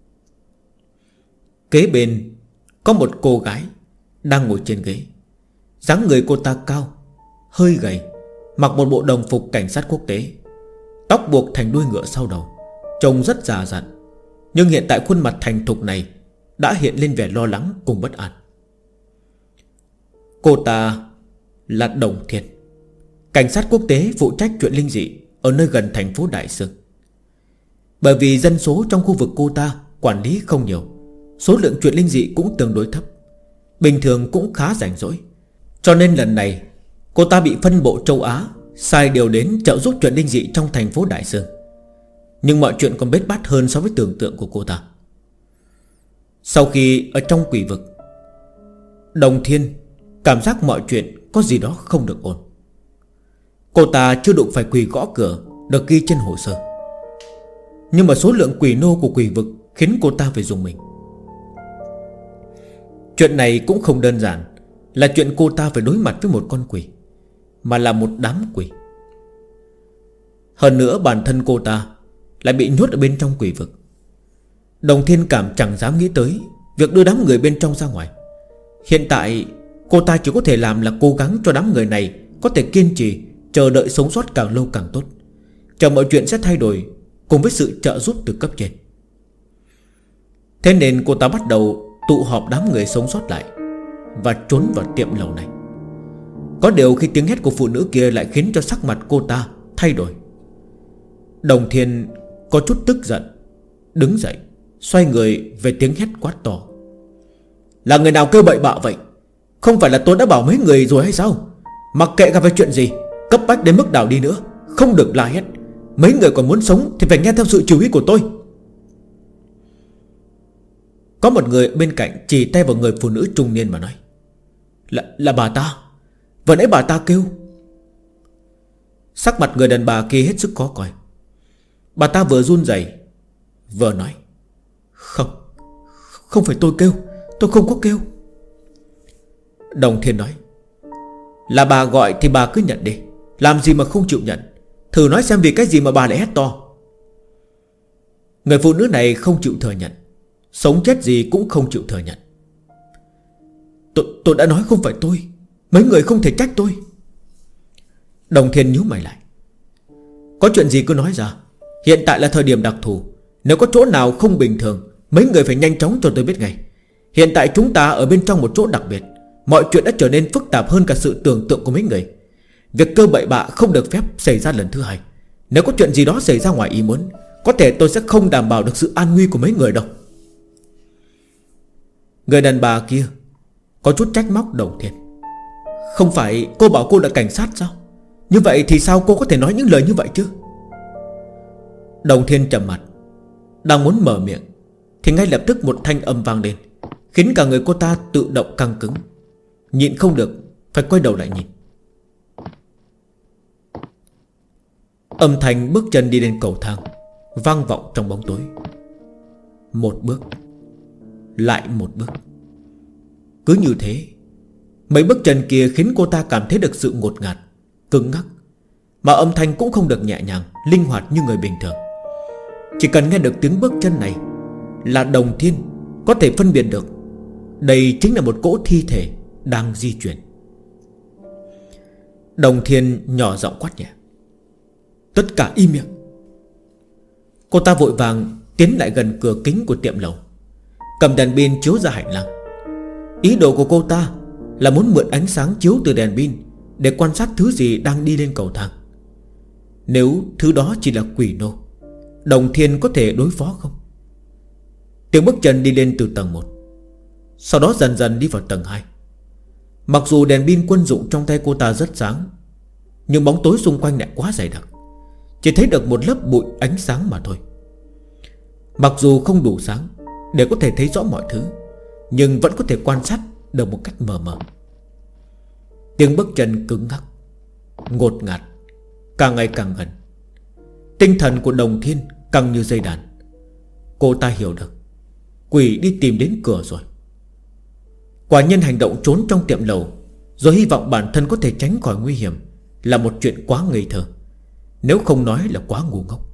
Speaker 1: Kế bên có một cô gái đang ngồi trên ghế. dáng người cô ta cao, hơi gầy, mặc một bộ đồng phục cảnh sát quốc tế, tóc buộc thành đuôi ngựa sau đầu, trông rất già dặn. Nhưng hiện tại khuôn mặt thành thục này đã hiện lên vẻ lo lắng cùng bất an. Cô ta là Đồng Thiên, cảnh sát quốc tế phụ trách chuyện linh dị ở nơi gần thành phố Đại Sương. Bởi vì dân số trong khu vực cô ta quản lý không nhiều, số lượng chuyện linh dị cũng tương đối thấp, bình thường cũng khá rảnh rỗi. Cho nên lần này cô ta bị phân bộ châu Á sai điều đến trợ giúp chuyện linh dị trong thành phố Đại Sương. Nhưng mọi chuyện còn bết bát hơn so với tưởng tượng của cô ta. Sau khi ở trong quỷ vực, Đồng Thiên cảm giác mọi chuyện có gì đó không được ổn. Cô ta chưa đụng phải quỷ gõ cửa được ghi trên hồ sơ, nhưng mà số lượng quỷ nô của quỷ vực khiến cô ta phải dùng mình. Chuyện này cũng không đơn giản là chuyện cô ta phải đối mặt với một con quỷ, mà là một đám quỷ. Hơn nữa bản thân cô ta lại bị nhốt ở bên trong quỷ vực. Đồng Thiên Cảm chẳng dám nghĩ tới việc đưa đám người bên trong ra ngoài. Hiện tại cô ta chỉ có thể làm là cố gắng cho đám người này có thể kiên trì chờ đợi sống sót càng lâu càng tốt, chờ mọi chuyện sẽ thay đổi cùng với sự trợ giúp từ cấp trên. Thế nên cô ta bắt đầu tụ họp đám người sống sót lại và trốn vào tiệm lầu này. Có điều khi tiếng hét của phụ nữ kia lại khiến cho sắc mặt cô ta thay đổi. Đồng Thiên có chút tức giận, đứng dậy xoay người về tiếng hét quát to: là người nào kêu bậy bạ vậy? Không phải là tôi đã bảo mấy người rồi hay sao? Mặc kệ gặp phải chuyện gì, cấp bách đến mức nào đi nữa, không được la hét. Mấy người còn muốn sống thì phải nghe theo sự chỉ huy của tôi. Có một người bên cạnh chỉ tay vào người phụ nữ trung niên mà nói: Là bà ta. Vừa nãy bà ta kêu. Sắc mặt người đàn bà kia hết sức khó coi. Bà ta vừa run rẩy vừa nói: Không phải tôi kêu, tôi không có kêu. Đồng Thiên nói: là bà gọi thì bà cứ nhận đi, làm gì mà không chịu nhận. Thử nói xem vì cái gì mà bà lại hét to. Người phụ nữ này không chịu thừa nhận, sống chết gì cũng không chịu thừa nhận. Tôi đã nói không phải tôi, mấy người không thể trách tôi. Đồng Thiên nhíu mày lại: có chuyện gì cứ nói ra, hiện tại là thời điểm đặc thù. Nếu có chỗ nào không bình thường, mấy người phải nhanh chóng cho tôi biết ngay. Hiện tại chúng ta ở bên trong một chỗ đặc biệt, mọi chuyện đã trở nên phức tạp hơn cả sự tưởng tượng của mấy người. Việc cơ bậy bạ không được phép xảy ra lần thứ hai. Nếu có chuyện gì đó xảy ra ngoài ý muốn, có thể tôi sẽ không đảm bảo được sự an nguy của mấy người đâu. Người đàn bà kia có chút trách móc Đồng Thiên: không phải cô bảo cô là cảnh sát sao? Như vậy thì sao cô có thể nói những lời như vậy chứ? Đồng Thiên trầm mặt, đang muốn mở miệng thì ngay lập tức một thanh âm vang lên, khiến cả người cô ta tự động căng cứng. Nhịn không được phải quay đầu lại nhìn. Âm thanh bước chân đi lên cầu thang vang vọng trong bóng tối. Một bước, lại một bước. Cứ như thế, mấy bước chân kia khiến cô ta cảm thấy được sự ngột ngạt, cứng ngắc. Mà âm thanh cũng không được nhẹ nhàng, linh hoạt như người bình thường. Chỉ cần nghe được tiếng bước chân này là Đồng Thiên có thể phân biệt được đây chính là một cỗ thi thể đang di chuyển. Đồng Thiên nhỏ giọng quát nhẹ: tất cả im miệng. Cô ta vội vàng tiến lại gần cửa kính của tiệm lầu, cầm đèn pin chiếu ra hành lang. Ý đồ của cô ta là muốn mượn ánh sáng chiếu từ đèn pin để quan sát thứ gì đang đi lên cầu thang. Nếu thứ đó chỉ là quỷ nô, Đồng Thiên có thể đối phó không? Tiếng bước chân đi lên từ tầng 1, sau đó dần dần đi vào tầng 2. Mặc dù đèn pin quân dụng trong tay cô ta rất sáng, nhưng bóng tối xung quanh lại quá dày đặc, chỉ thấy được một lớp bụi ánh sáng mà thôi. Mặc dù không đủ sáng để có thể thấy rõ mọi thứ, nhưng vẫn có thể quan sát được một cách mờ mờ. Tiếng bước chân cứng ngắc, ngột ngạt, càng ngày càng gần. Tinh thần của Đồng Thiên căng như dây đàn. Cô ta hiểu được quỷ đi tìm đến cửa rồi. Quả nhân hành động trốn trong tiệm lầu rồi hy vọng bản thân có thể tránh khỏi nguy hiểm là một chuyện quá ngây thơ, nếu không nói là quá ngu ngốc.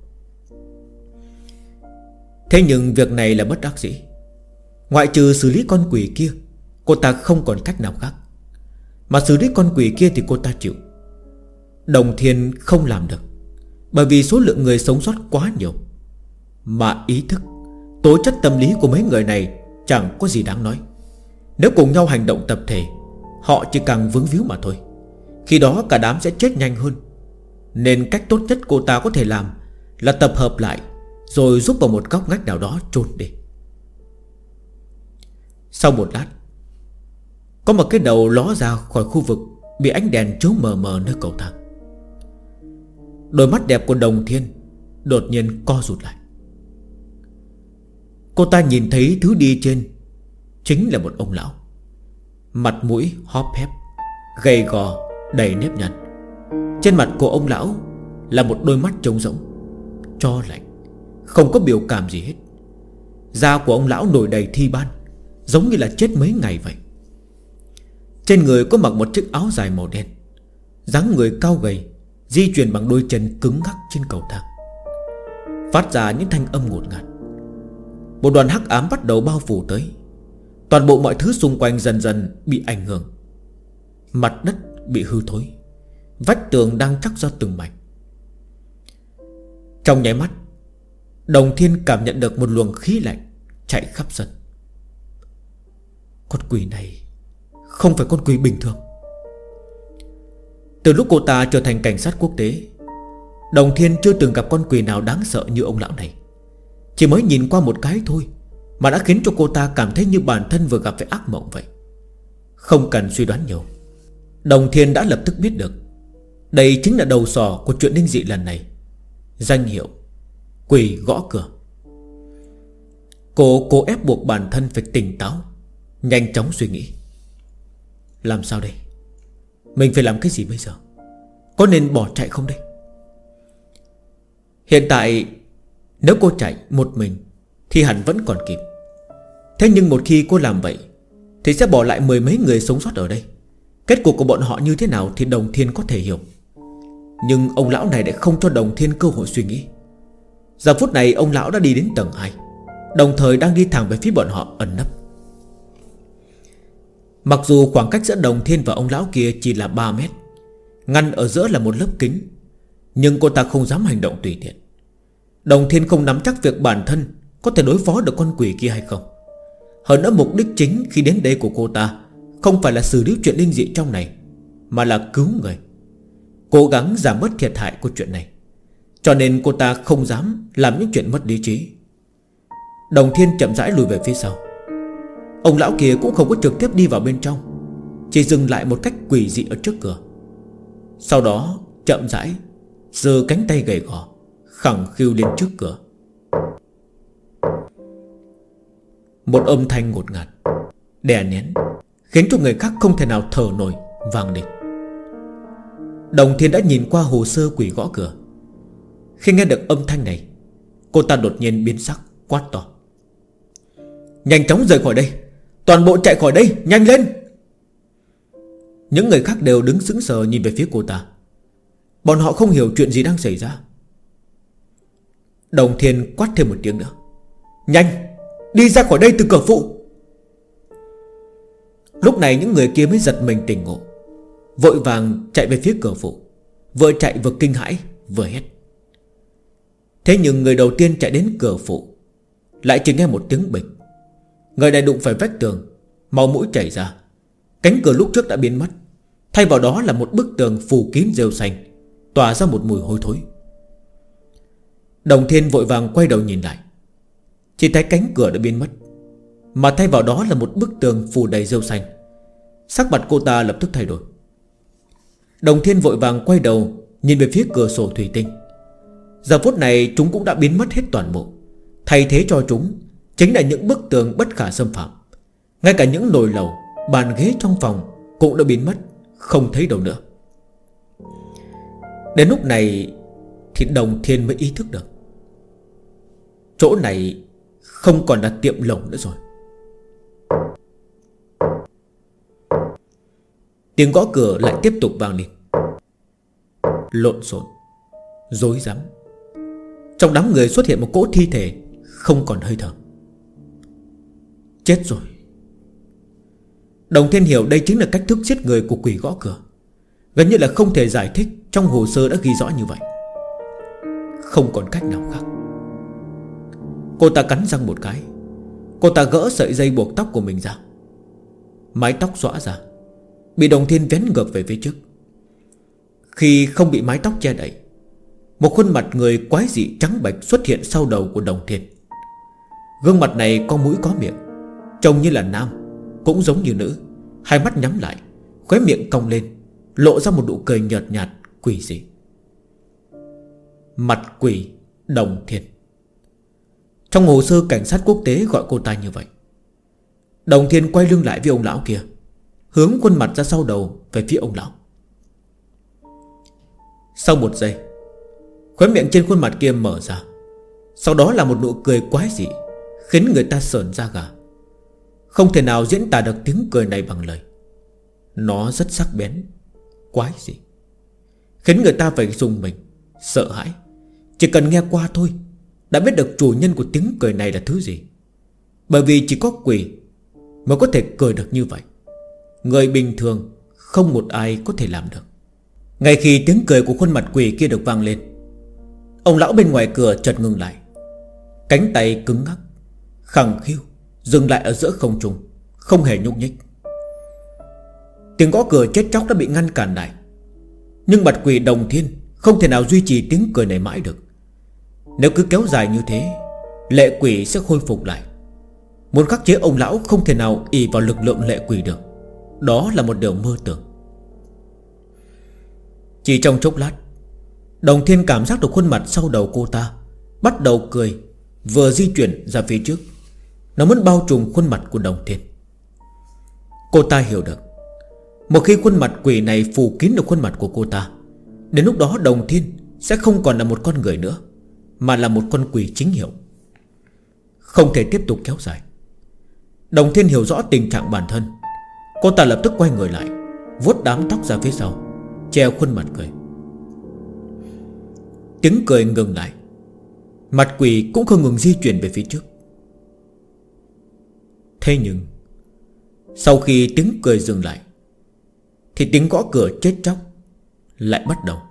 Speaker 1: Thế nhưng việc này là bất đắc dĩ. Ngoại trừ xử lý con quỷ kia, cô ta không còn cách nào khác. Mà xử lý con quỷ kia thì cô ta chịu. Đồng Thiên không làm được, bởi vì số lượng người sống sót quá nhiều. Mà ý thức, tố chất tâm lý của mấy người này chẳng có gì đáng nói. Nếu cùng nhau hành động tập thể, họ chỉ càng vướng víu mà thôi. Khi đó cả đám sẽ chết nhanh hơn. Nên cách tốt nhất cô ta có thể làm là tập hợp lại, rồi giúp vào một góc ngách nào đó chôn đi. Sau một lát, có một cái đầu ló ra khỏi khu vực bị ánh đèn chiếu mờ mờ nơi cầu thang. Đôi mắt đẹp của Đồng Thiên đột nhiên co rụt lại. Cô ta nhìn thấy thứ đi trên chính là một ông lão, mặt mũi hóp hép, gầy gò, đầy nếp nhăn. Trên mặt của ông lão là một đôi mắt trống rỗng, tro lạnh, không có biểu cảm gì hết. Da của ông lão nổi đầy thi ban, giống như là chết mấy ngày vậy. Trên người có mặc một chiếc áo dài màu đen, dáng người cao gầy, di chuyển bằng đôi chân cứng ngắc trên cầu thang, phát ra những thanh âm ngột ngạt. Một đoàn hắc ám bắt đầu bao phủ tới. Toàn bộ mọi thứ xung quanh dần dần bị ảnh hưởng. Mặt đất bị hư thối, vách tường đang tróc ra từng mảnh. Trong nháy mắt, Đồng Thiên cảm nhận được một luồng khí lạnh chạy khắp sân. Con quỷ này không phải con quỷ bình thường. Từ lúc cô ta trở thành cảnh sát quốc tế, Đồng Thiên chưa từng gặp con quỷ nào đáng sợ như ông lão này. Chỉ mới nhìn qua một cái thôi mà đã khiến cho cô ta cảm thấy như bản thân vừa gặp phải ác mộng vậy. Không cần suy đoán nhiều, Đồng Thiên đã lập tức biết được đây chính là đầu sỏ của chuyện linh dị lần này. Danh hiệu quỷ gõ cửa. Cô cố ép buộc bản thân phải tỉnh táo, nhanh chóng suy nghĩ. Làm sao đây? Mình phải làm cái gì bây giờ? Có nên bỏ chạy không đây? Hiện tại nếu cô chạy một mình thì hẳn vẫn còn kịp. Thế nhưng một khi cô làm vậy thì sẽ bỏ lại mười mấy người sống sót ở đây. Kết cục của bọn họ như thế nào thì Đồng Thiên có thể hiểu. Nhưng ông lão này lại không cho Đồng Thiên cơ hội suy nghĩ. Giờ phút này ông lão đã đi đến tầng 2, đồng thời đang đi thẳng về phía bọn họ ẩn nấp. Mặc dù khoảng cách giữa Đồng Thiên và ông lão kia chỉ là 3 mét, ngăn ở giữa là một lớp kính, nhưng cô ta không dám hành động tùy tiện. Đồng Thiên không nắm chắc việc bản thân có thể đối phó được con quỷ kia hay không. Hơn nữa mục đích chính khi đến đây của cô ta không phải là xử lý chuyện linh dị trong này, mà là cứu người, cố gắng giảm bớt thiệt hại của chuyện này. Cho nên cô ta không dám làm những chuyện mất lý trí. Đồng Thiên chậm rãi lùi về phía sau. Ông lão kia cũng không có trực tiếp đi vào bên trong, chỉ dừng lại một cách quỷ dị ở trước cửa. Sau đó chậm rãi giơ cánh tay gầy gò khẳng khiu lên trước cửa. Một âm thanh ngột ngạt, đè nén, khiến cho người khác không thể nào thở nổi vang lên. Đồng Thiên đã nhìn qua hồ sơ quỷ gõ cửa. Khi nghe được âm thanh này, cô ta đột nhiên biến sắc, quát to: nhanh chóng rời khỏi đây, toàn bộ chạy khỏi đây, nhanh lên! Những người khác đều đứng sững sờ nhìn về phía cô ta. Bọn họ không hiểu chuyện gì đang xảy ra. Đồng Thiên quát thêm một tiếng nữa: nhanh, đi ra khỏi đây từ cửa phụ! Lúc này những người kia mới giật mình tỉnh ngộ, vội vàng chạy về phía cửa phụ, vừa chạy vừa kinh hãi vừa hét. Thế nhưng người đầu tiên chạy đến cửa phụ lại chỉ nghe một tiếng bịch. Người này đụng phải vách tường, máu mũi chảy ra. Cánh cửa lúc trước đã biến mất, thay vào đó là một bức tường phủ kín rêu xanh, tỏa ra một mùi hôi thối. Đồng Thiên vội vàng quay đầu nhìn lại, chỉ thấy cánh cửa đã biến mất, mà thay vào đó là một bức tường phủ đầy rêu xanh. Sắc mặt cô ta lập tức thay đổi. Đồng Thiên vội vàng quay đầu nhìn về phía cửa sổ thủy tinh. Giờ phút này chúng cũng đã biến mất hết toàn bộ. Thay thế cho chúng chính là những bức tường bất khả xâm phạm. Ngay cả những nồi lẩu, bàn ghế trong phòng cũng đã biến mất, không thấy đâu nữa. Đến lúc này thì Đồng Thiên mới ý thức được, chỗ này không còn là tiệm lẩu nữa rồi. Tiếng gõ cửa lại tiếp tục vang lên. Lộn xộn, rối rắm. Trong đám người xuất hiện một cỗ thi thể không còn hơi thở. Chết rồi. Đồng Thiên hiểu đây chính là cách thức giết người của quỷ gõ cửa. Gần như là không thể giải thích, trong hồ sơ đã ghi rõ như vậy. Không còn cách nào khác. Cô ta cắn răng một cái. Cô ta gỡ sợi dây buộc tóc của mình ra. Mái tóc xõa ra, bị Đồng Thiên vén ngược về phía trước. Khi không bị mái tóc che đậy, một khuôn mặt người quái dị trắng bệch xuất hiện sau đầu của Đồng Thiên. Gương mặt này có mũi có miệng, trông như là nam, cũng giống như nữ, Hai mắt nhắm lại, khóe miệng cong lên, lộ ra một nụ cười nhợt nhạt quỷ dị. Mặt quỷ Đồng Thiên. Trong hồ sơ cảnh sát quốc tế gọi cô ta như vậy. Đồng Thiên quay lưng lại với ông lão kia, hướng khuôn mặt ra sau đầu về phía ông lão. Sau một giây, khóe miệng trên khuôn mặt kia mở ra, sau đó là một nụ cười quái dị, khiến người ta sởn da gà. Không thể nào diễn tả được tiếng cười này bằng lời. Nó rất sắc bén, quái dị, khiến người ta phải rùng mình, sợ hãi. Chỉ cần nghe qua thôi đã biết được chủ nhân của tiếng cười này là thứ gì. Bởi vì chỉ có quỷ mới có thể cười được như vậy. Người bình thường không một ai có thể làm được. Ngay khi tiếng cười của khuôn mặt quỷ kia được vang lên, ông lão bên ngoài cửa chợt ngừng lại. Cánh tay cứng ngắc, khẳng khiu dừng lại ở giữa không trung, không hề nhúc nhích. Tiếng gõ cửa chết chóc đã bị ngăn cản lại. Nhưng mặt quỷ Đồng Thiên không thể nào duy trì tiếng cười này mãi được. Nếu cứ kéo dài như thế, lệ quỷ sẽ khôi phục lại. Muốn khắc chế ông lão không thể nào ỷ vào lực lượng lệ quỷ được. Đó là một điều mơ tưởng. Chỉ trong chốc lát, Đồng Thiên cảm giác được khuôn mặt sau đầu cô ta bắt đầu cười, vừa di chuyển ra phía trước. Nó muốn bao trùm khuôn mặt của Đồng Thiên. Cô ta hiểu được, một khi khuôn mặt quỷ này phủ kín được khuôn mặt của cô ta, đến lúc đó Đồng Thiên sẽ không còn là một con người nữa, mà là một con quỷ chính hiệu. Không thể tiếp tục kéo dài. Đồng Thiên hiểu rõ tình trạng bản thân. Cô ta lập tức quay người lại, vuốt đám tóc ra phía sau, che khuôn mặt cười. Tiếng cười ngừng lại. Mặt quỷ cũng không ngừng di chuyển về phía trước. Thế nhưng sau khi tiếng cười dừng lại, thì tiếng gõ cửa chết chóc lại bắt đầu.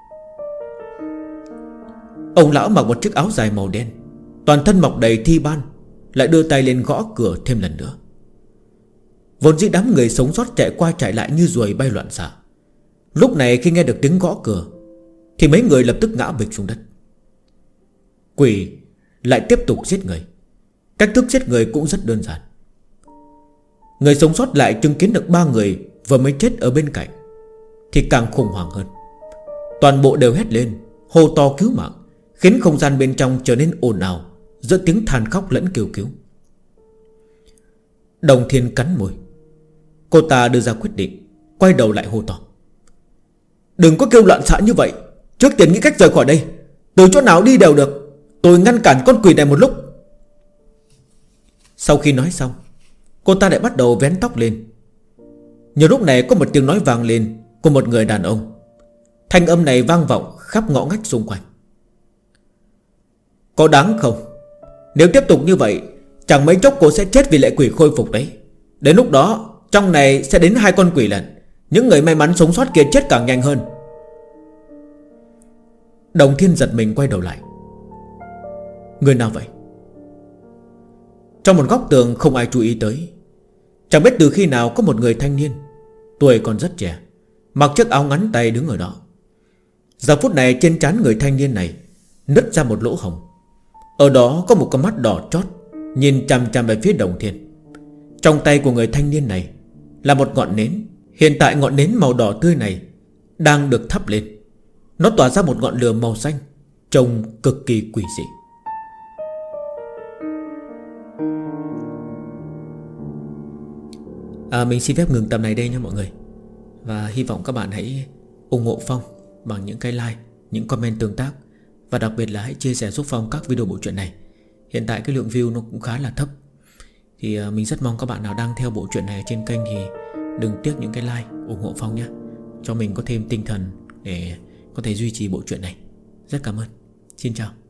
Speaker 1: Ông lão mặc một chiếc áo dài màu đen, toàn thân mọc đầy thi ban, lại đưa tay lên gõ cửa thêm lần nữa. Vốn dĩ đám người sống sót chạy qua chạy lại như ruồi bay loạn xạ. Lúc này khi nghe được tiếng gõ cửa thì mấy người lập tức ngã bịch xuống đất. Quỷ lại tiếp tục giết người. Cách thức giết người cũng rất đơn giản. Người sống sót lại chứng kiến được 3 người vừa mới chết ở bên cạnh thì càng khủng hoảng hơn. Toàn bộ đều hét lên, hô to cứu mạng, khiến không gian bên trong trở nên ồn ào, giữa tiếng than khóc lẫn kêu cứu. Đồng Thiên cắn môi. Cô ta đưa ra quyết định, quay đầu lại hô to: đừng có kêu loạn xạ như vậy. Trước tiên nghĩ cách rời khỏi đây. Từ chỗ nào đi đều được. Tôi ngăn cản con quỷ này một lúc. Sau khi nói xong, cô ta lại bắt đầu vén tóc lên. Nhiều lúc này có một tiếng nói vang lên của một người đàn ông. Thanh âm này vang vọng khắp ngõ ngách xung quanh. Có đáng không? Nếu tiếp tục như vậy, chẳng mấy chốc cô sẽ chết vì lệ quỷ khôi phục đấy. Đến lúc đó trong này sẽ đến 2 con quỷ lần. Những người may mắn sống sót kia chết càng nhanh hơn. Đồng Thiên giật mình quay đầu lại. Người nào vậy? Trong một góc tường không ai chú ý tới. Chẳng biết từ khi nào có một người thanh niên, tuổi còn rất trẻ, mặc chiếc áo ngắn tay đứng ở đó. Giờ phút này trên trán người thanh niên này nứt ra một lỗ hổng. Ở đó có một con mắt đỏ chót nhìn chằm chằm về phía Đồng Thiên. Trong tay của người thanh niên này là một ngọn nến. Hiện tại ngọn nến màu đỏ tươi này đang được thắp lên. Nó tỏa ra một ngọn lửa màu xanh, trông cực kỳ quỷ dị. Mình xin phép ngừng tập này đây nha mọi người. Và hy vọng các bạn hãy ủng hộ Phong bằng những cái like, những comment tương tác. Và đặc biệt là hãy chia sẻ giúp Phong các video bộ truyện này. Hiện tại cái lượng view nó cũng khá là thấp. Thì mình rất mong các bạn nào đang theo bộ truyện này trên kênh thì đừng tiếc những cái like, ủng hộ Phong nhé, cho mình có thêm tinh thần để có thể duy trì bộ truyện này. Rất cảm ơn. Xin chào.